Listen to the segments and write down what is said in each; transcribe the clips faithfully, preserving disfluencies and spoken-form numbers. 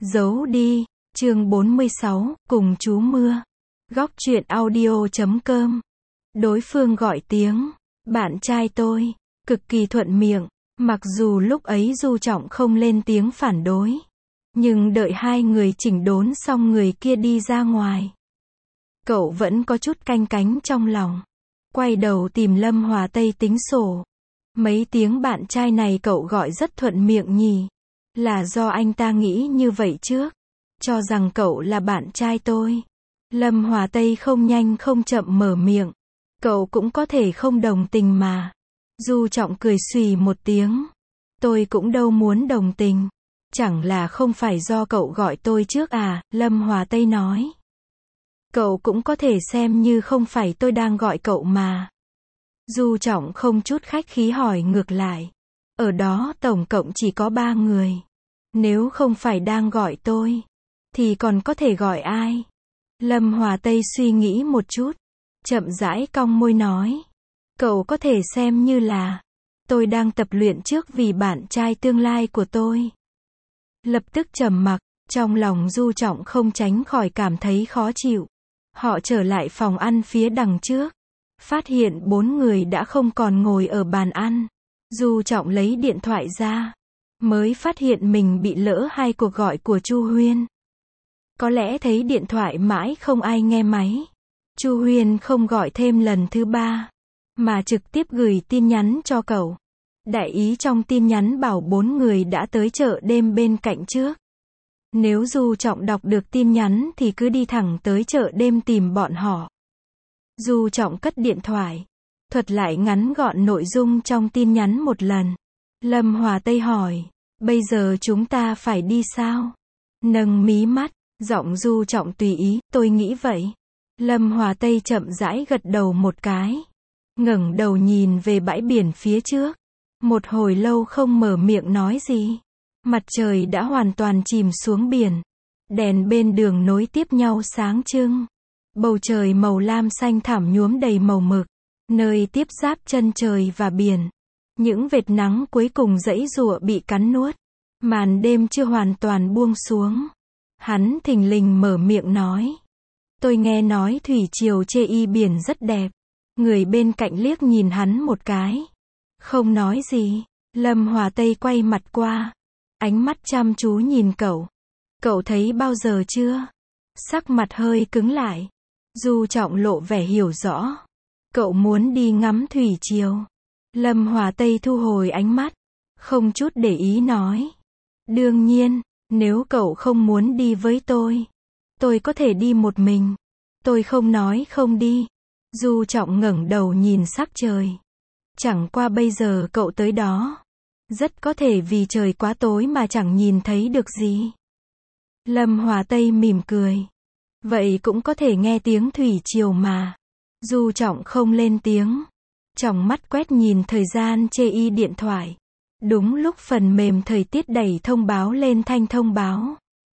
Giấu đi, chương bốn mươi sáu, cùng chú mưa. Góc truyện audio chấm com. Đối phương gọi tiếng, bạn trai tôi, cực kỳ thuận miệng, mặc dù lúc ấy Du Trọng không lên tiếng phản đối. Nhưng đợi hai người chỉnh đốn xong người kia đi ra ngoài. Cậu vẫn có chút canh cánh trong lòng. Quay đầu tìm Lâm Hòa Tây tính sổ. Mấy tiếng bạn trai này cậu gọi rất thuận miệng nhỉ? Là do anh ta nghĩ như vậy trước. Cho rằng cậu là bạn trai tôi. Lâm Hòa Tây không nhanh không chậm mở miệng. Cậu cũng có thể không đồng tình mà. Du Trọng cười xùy một tiếng. Tôi cũng đâu muốn đồng tình. Chẳng là không phải do cậu gọi tôi trước à, Lâm Hòa Tây nói. Cậu cũng có thể xem như không phải tôi đang gọi cậu mà. Du Trọng không chút khách khí hỏi ngược lại. Ở đó tổng cộng chỉ có ba người. Nếu không phải đang gọi tôi, thì còn có thể gọi ai? Lâm Hòa Tây suy nghĩ một chút. Chậm rãi cong môi nói. Cậu có thể xem như là tôi đang tập luyện trước vì bạn trai tương lai của tôi. Lập tức trầm mặc, trong lòng Du Trọng không tránh khỏi cảm thấy khó chịu. Họ trở lại phòng ăn phía đằng trước. Phát hiện bốn người đã không còn ngồi ở bàn ăn. Du Trọng lấy điện thoại ra. Mới phát hiện mình bị lỡ hai cuộc gọi của Chu Huyên. Có lẽ thấy điện thoại mãi không ai nghe máy. Chu Huyên không gọi thêm lần thứ ba. Mà trực tiếp gửi tin nhắn cho cậu. Đại ý trong tin nhắn bảo bốn người đã tới chợ đêm bên cạnh trước. Nếu Du Trọng đọc được tin nhắn thì cứ đi thẳng tới chợ đêm tìm bọn họ. Du Trọng cất điện thoại. Thuật lại ngắn gọn nội dung trong tin nhắn một lần. Lâm Hòa Tây hỏi. Bây giờ chúng ta phải đi sao? Nâng mí mắt. Giọng Du Trọng tùy ý. Tôi nghĩ vậy. Lâm Hòa Tây chậm rãi gật đầu một cái. Ngẩng đầu nhìn về bãi biển phía trước. Một hồi lâu không mở miệng nói gì. Mặt trời đã hoàn toàn chìm xuống biển. Đèn bên đường nối tiếp nhau sáng trưng. Bầu trời màu lam xanh thẳm nhuốm đầy màu mực. Nơi tiếp giáp chân trời và biển. Những vệt nắng cuối cùng giãy giụa bị cắn nuốt. Màn đêm chưa hoàn toàn buông xuống. Hắn thình lình mở miệng nói. Tôi nghe nói thủy triều chê y biển rất đẹp. Người bên cạnh liếc nhìn hắn một cái. Không nói gì. Lâm Hòa Tây quay mặt qua. Ánh mắt chăm chú nhìn cậu. Cậu thấy bao giờ chưa? Sắc mặt hơi cứng lại. Du Trọng lộ vẻ hiểu rõ. Cậu muốn đi ngắm thủy triều. Lâm Hòa Tây thu hồi ánh mắt. Không chút để ý nói. Đương nhiên, nếu cậu không muốn đi với tôi, tôi có thể đi một mình. Tôi không nói không đi. Du Trọng ngẩng đầu nhìn sắc trời. Chẳng qua bây giờ cậu tới đó. Rất có thể vì trời quá tối mà chẳng nhìn thấy được gì. Lâm Hòa Tây mỉm cười. Vậy cũng có thể nghe tiếng thủy triều mà. Du Trọng không lên tiếng. Trong mắt quét nhìn thời gian chê y điện thoại. Đúng lúc phần mềm thời tiết đẩy thông báo lên thanh thông báo.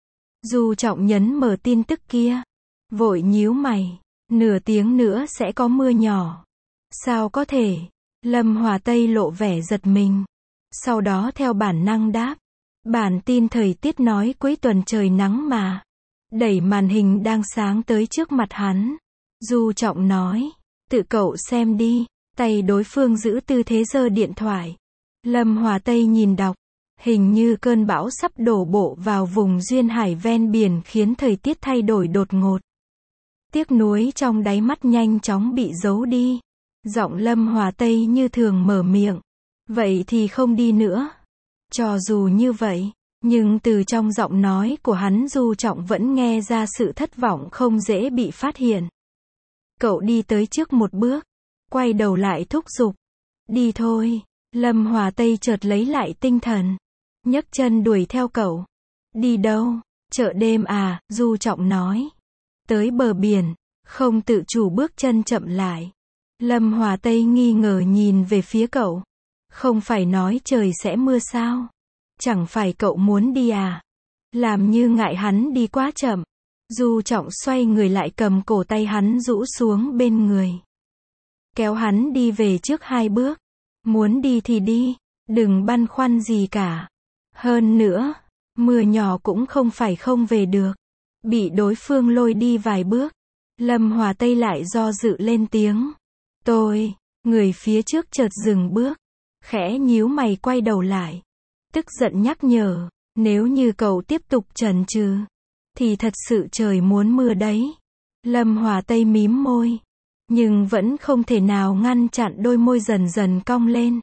Du Trọng nhấn mở tin tức kia. Vội nhíu mày. Nửa tiếng nữa sẽ có mưa nhỏ. Sao có thể? Lâm Hòa Tây lộ vẻ giật mình. Sau đó theo bản năng đáp. Bản tin thời tiết nói cuối tuần trời nắng mà. Đẩy màn hình đang sáng tới trước mặt hắn. Du Trọng nói. Tự cậu xem đi. Tay đối phương giữ tư thế giơ điện thoại. Lâm Hòa Tây nhìn đọc. Hình như cơn bão sắp đổ bộ vào vùng duyên hải ven biển khiến thời tiết thay đổi đột ngột. Tiếc nuối trong đáy mắt nhanh chóng bị giấu đi. Giọng Lâm Hòa Tây như thường mở miệng. Vậy thì không đi nữa. Cho dù như vậy, nhưng từ trong giọng nói của hắn Du Trọng vẫn nghe ra sự thất vọng không dễ bị phát hiện. Cậu đi tới trước một bước. Quay đầu lại thúc giục. Đi thôi. Lâm Hòa Tây chợt lấy lại tinh thần. Nhấc chân đuổi theo cậu. Đi đâu? Chợ đêm à, Du Trọng nói. Tới bờ biển. Không tự chủ bước chân chậm lại. Lâm Hòa Tây nghi ngờ nhìn về phía cậu. Không phải nói trời sẽ mưa sao? Chẳng phải cậu muốn đi à? Làm như ngại hắn đi quá chậm. Du Trọng xoay người lại cầm cổ tay hắn rũ xuống bên người. Kéo hắn đi về trước hai bước. Muốn đi thì đi. Đừng băn khoăn gì cả. Hơn nữa, Mưa nhỏ cũng không phải không về được. Bị đối phương lôi đi vài bước. Lâm Hòa Tây lại do dự lên tiếng. Tôi, người phía trước chợt dừng bước. Khẽ nhíu mày quay đầu lại. Tức giận nhắc nhở, nếu như cậu tiếp tục chần chừ, thì thật sự trời muốn mưa đấy. Lâm Hòa Tây mím môi. Nhưng vẫn không thể nào ngăn chặn đôi môi dần dần cong lên.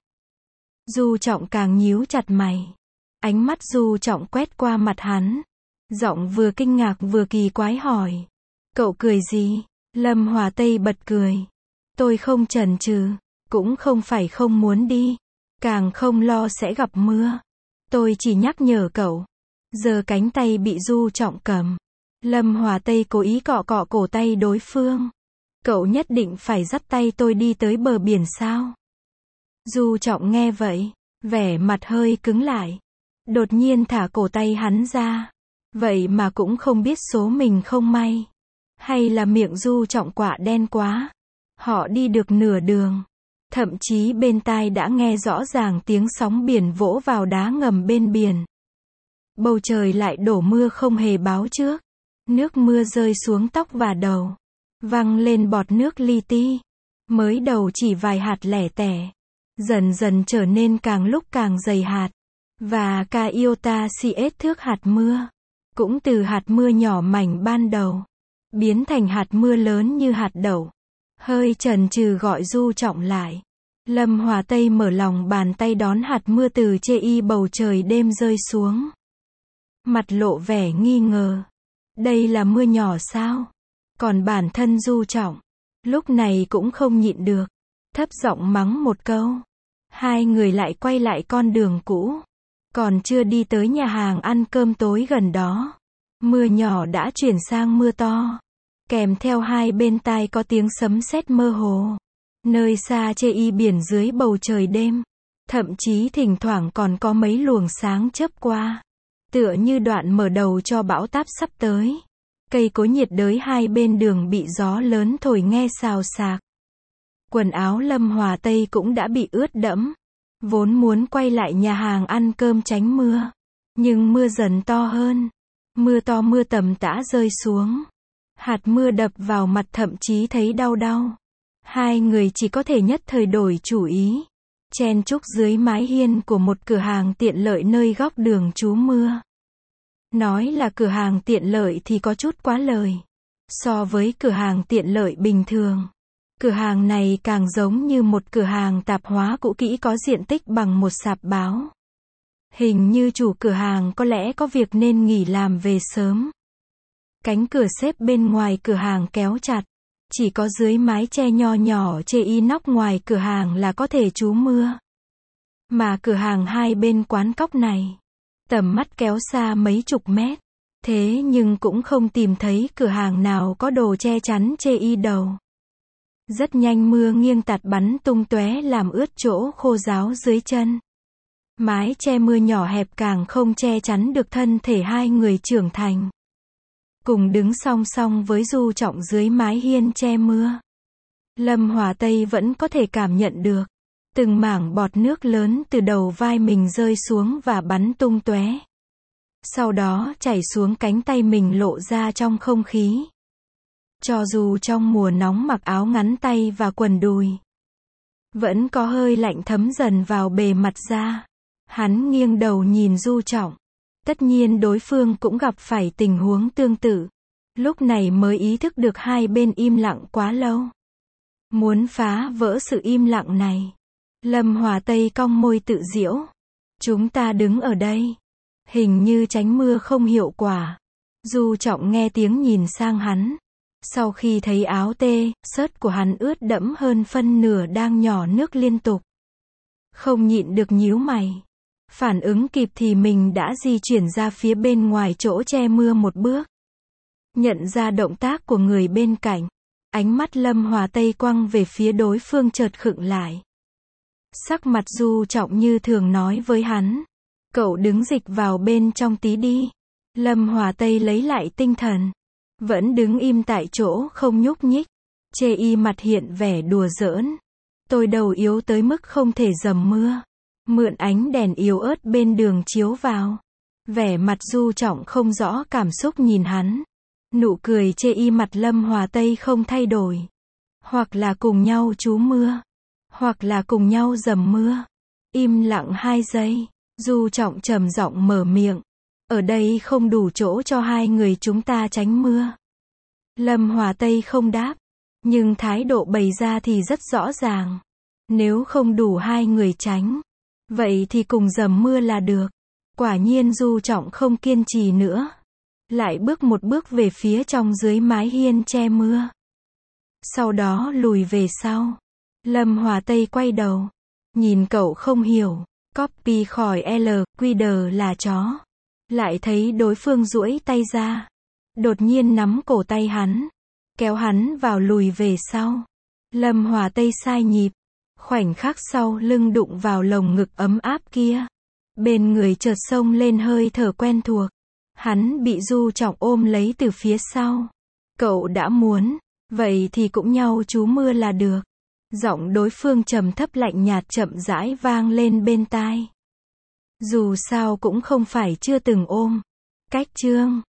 Du Trọng càng nhíu chặt mày. Ánh mắt Du Trọng quét qua mặt hắn. Giọng vừa kinh ngạc vừa kỳ quái hỏi. Cậu cười gì? Lâm Hòa Tây bật cười. Tôi không chần chừ, cũng không phải không muốn đi, càng không lo sẽ gặp mưa. Tôi chỉ nhắc nhở cậu. Giờ cánh tay bị Du Trọng cầm. Lâm Hòa Tây cố ý cọ cọ cổ tay đối phương. Cậu nhất định phải dắt tay tôi đi tới bờ biển sao? Du Trọng nghe vậy, vẻ mặt hơi cứng lại. Đột nhiên thả cổ tay hắn ra. Vậy mà cũng không biết số mình không may. Hay là miệng Du Trọng quạ đen quá. Họ đi được nửa đường. Thậm chí bên tai đã nghe rõ ràng tiếng sóng biển vỗ vào đá ngầm bên biển. Bầu trời lại đổ mưa không hề báo trước. Nước mưa rơi xuống tóc và đầu. Văng lên bọt nước li ti. Mới đầu chỉ vài hạt lẻ tẻ. Dần dần trở nên càng lúc càng dày hạt. Và ca iota cs thước hạt mưa. Cũng từ hạt mưa nhỏ mảnh ban đầu. Biến thành hạt mưa lớn như hạt đậu. Hơi chần chừ gọi Du Trọng lại. Lâm Hòa Tây mở lòng bàn tay đón hạt mưa từ chê y bầu trời đêm rơi xuống. Mặt lộ vẻ nghi ngờ. Đây là mưa nhỏ sao? Còn bản thân Du Trọng, lúc này cũng không nhịn được. Thấp giọng mắng một câu. Hai người lại quay lại con đường cũ. Còn chưa đi tới nhà hàng ăn cơm tối gần đó. Mưa nhỏ đã chuyển sang mưa to. Kèm theo hai bên tai có tiếng sấm sét mơ hồ. Nơi xa chê y biển dưới bầu trời đêm. Thậm chí thỉnh thoảng còn có mấy luồng sáng chớp qua. Tựa như đoạn mở đầu cho bão táp sắp tới. Cây cối nhiệt đới hai bên đường bị gió lớn thổi nghe xào xạc. Quần áo Lâm Hòa Tây cũng đã bị ướt đẫm. Vốn muốn quay lại nhà hàng ăn cơm tránh mưa. Nhưng mưa dần to hơn. Mưa to mưa tầm tã rơi xuống. Hạt mưa đập vào mặt thậm chí thấy đau đau. Hai người chỉ có thể nhất thời đổi chủ ý. Chen chúc dưới mái hiên của một cửa hàng tiện lợi nơi góc đường trú mưa. Nói là cửa hàng tiện lợi thì có chút quá lời. So với cửa hàng tiện lợi bình thường, cửa hàng này càng giống như một cửa hàng tạp hóa cũ kỹ có diện tích bằng một sạp báo. Hình như chủ cửa hàng có lẽ có việc nên nghỉ làm về sớm. Cánh cửa xếp bên ngoài cửa hàng kéo chặt. Chỉ có dưới mái che nho nhỏ chê inox ngoài cửa hàng là có thể trú mưa. Mà cửa hàng hai bên quán cóc này, tầm mắt kéo xa mấy chục mét. Thế nhưng cũng không tìm thấy cửa hàng nào có đồ che chắn chê y đầu. Rất nhanh mưa nghiêng tạt bắn tung tóe làm ướt chỗ khô ráo dưới chân. Mái che mưa nhỏ hẹp càng không che chắn được thân thể hai người trưởng thành. Cùng đứng song song với Du Trọng dưới mái hiên che mưa. Lâm Hòa Tây vẫn có thể cảm nhận được. Từng mảng bọt nước lớn từ đầu vai mình rơi xuống và bắn tung tóe. Sau đó chảy xuống cánh tay mình lộ ra trong không khí. Cho dù trong mùa nóng mặc áo ngắn tay và quần đùi, vẫn có hơi lạnh thấm dần vào bề mặt da. Hắn nghiêng đầu nhìn Du Trọng. Tất nhiên đối phương cũng gặp phải tình huống tương tự. Lúc này mới ý thức được hai bên im lặng quá lâu. Muốn phá vỡ sự im lặng này. Lâm Hòa Tây cong môi tự giễu. Chúng ta đứng ở đây. Hình như tránh mưa không hiệu quả. Du Trọng nghe tiếng nhìn sang hắn. Sau khi thấy áo tê, sớt của hắn ướt đẫm hơn phân nửa đang nhỏ nước liên tục. Không nhịn được nhíu mày. Phản ứng kịp thì mình đã di chuyển ra phía bên ngoài chỗ che mưa một bước. Nhận ra động tác của người bên cạnh. Ánh mắt Lâm Hòa Tây quăng về phía đối phương chợt khựng lại. Sắc mặt Du Trọng như thường nói với hắn. Cậu đứng dịch vào bên trong tí đi. Lâm Hòa Tây lấy lại tinh thần. Vẫn đứng im tại chỗ không nhúc nhích. Chê y mặt hiện vẻ đùa giỡn. Tôi đầu yếu tới mức không thể dầm mưa. Mượn ánh đèn yếu ớt bên đường chiếu vào. Vẻ mặt Du Trọng không rõ cảm xúc nhìn hắn. Nụ cười chê y mặt Lâm Hòa Tây không thay đổi. Hoặc là cùng nhau trú mưa. Hoặc là cùng nhau dầm mưa. Im lặng hai giây. Du Trọng trầm giọng mở miệng. Ở đây không đủ chỗ cho hai người chúng ta tránh mưa. Lâm Hòa Tây không đáp. Nhưng thái độ bày ra thì rất rõ ràng. Nếu không đủ hai người tránh. Vậy thì cùng dầm mưa là được. Quả nhiên Du Trọng không kiên trì nữa. Lại bước một bước về phía trong dưới mái hiên che mưa. Sau đó lùi về sau. Lâm Hòa Tây quay đầu. Nhìn cậu không hiểu. Copy khỏi L, Q D là chó. Lại thấy đối phương duỗi tay ra. Đột nhiên nắm cổ tay hắn. Kéo hắn vào lùi về sau. Lâm Hòa Tây sai nhịp. Khoảnh khắc sau lưng đụng vào lồng ngực ấm áp kia. Bên người chợt xông lên hơi thở quen thuộc. Hắn bị Du Trọng ôm lấy từ phía sau. Cậu đã muốn. Vậy thì cũng nhau trú mưa là được. Giọng đối phương trầm thấp lạnh nhạt chậm rãi vang lên bên tai. Dù sao cũng không phải chưa từng ôm. Cách chương